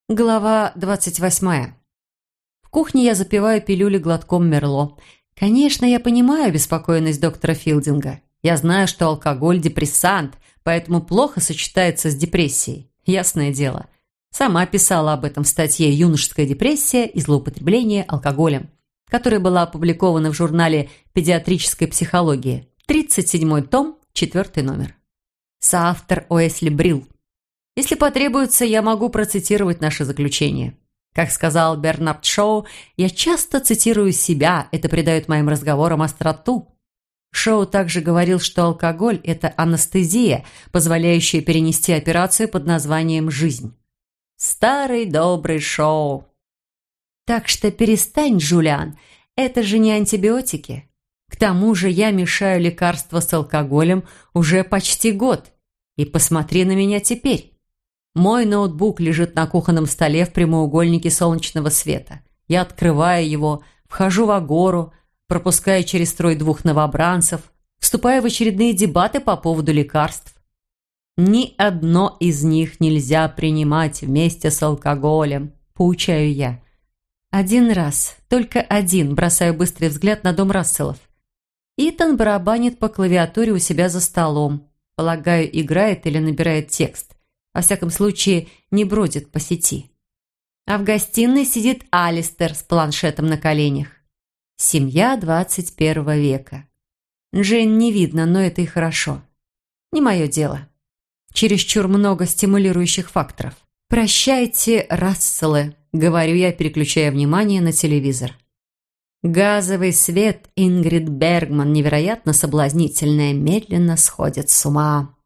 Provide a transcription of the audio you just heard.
Глава 28. В кухне я запиваю пилюли глотком Мерло. Конечно, я понимаю беспокойность доктора Филдинга. Я знаю, что алкоголь – депрессант, поэтому плохо сочетается с депрессией. Ясное дело. Сама писала об этом в статье «Юношеская депрессия и злоупотребление алкоголем», которая была опубликована в журнале «Педиатрической психологии». 37-й том, 4 номер. Соавтор Уэсли Брилл. Если потребуется, я могу процитировать наше заключение. Как сказал Бернард Шоу, я часто цитирую себя, это придает моим разговорам остроту. Шоу также говорил, что алкоголь – это анестезия, позволяющая перенести операцию под названием «жизнь». Старый добрый Шоу. Так что перестань, Джулиан, это же не антибиотики. К тому же я мешаю лекарства с алкоголем уже почти год. И посмотри на меня теперь. Мой ноутбук лежит на кухонном столе в прямоугольнике солнечного света. Я открываю его, вхожу в агору, пропуская через строй 2 новобранцев, вступаю в очередные дебаты по поводу лекарств. Ни одно из них нельзя принимать вместе с алкоголем, поучаю я. Один раз, только один, бросаю быстрый взгляд на дом Расселов. Итан барабанит по клавиатуре у себя за столом. Полагаю, играет или набирает текст. Во всяком случае, не бродит по сети. А в гостиной сидит Алистер с планшетом на коленях. Семья 21 века. Джейн не видно, но это и хорошо. Не мое дело. Чересчур много стимулирующих факторов. «Прощайте, Расселы», — говорю я, переключая внимание на телевизор. Газовый свет Ингрид Бергман, невероятно соблазнительная, медленно сходит с ума.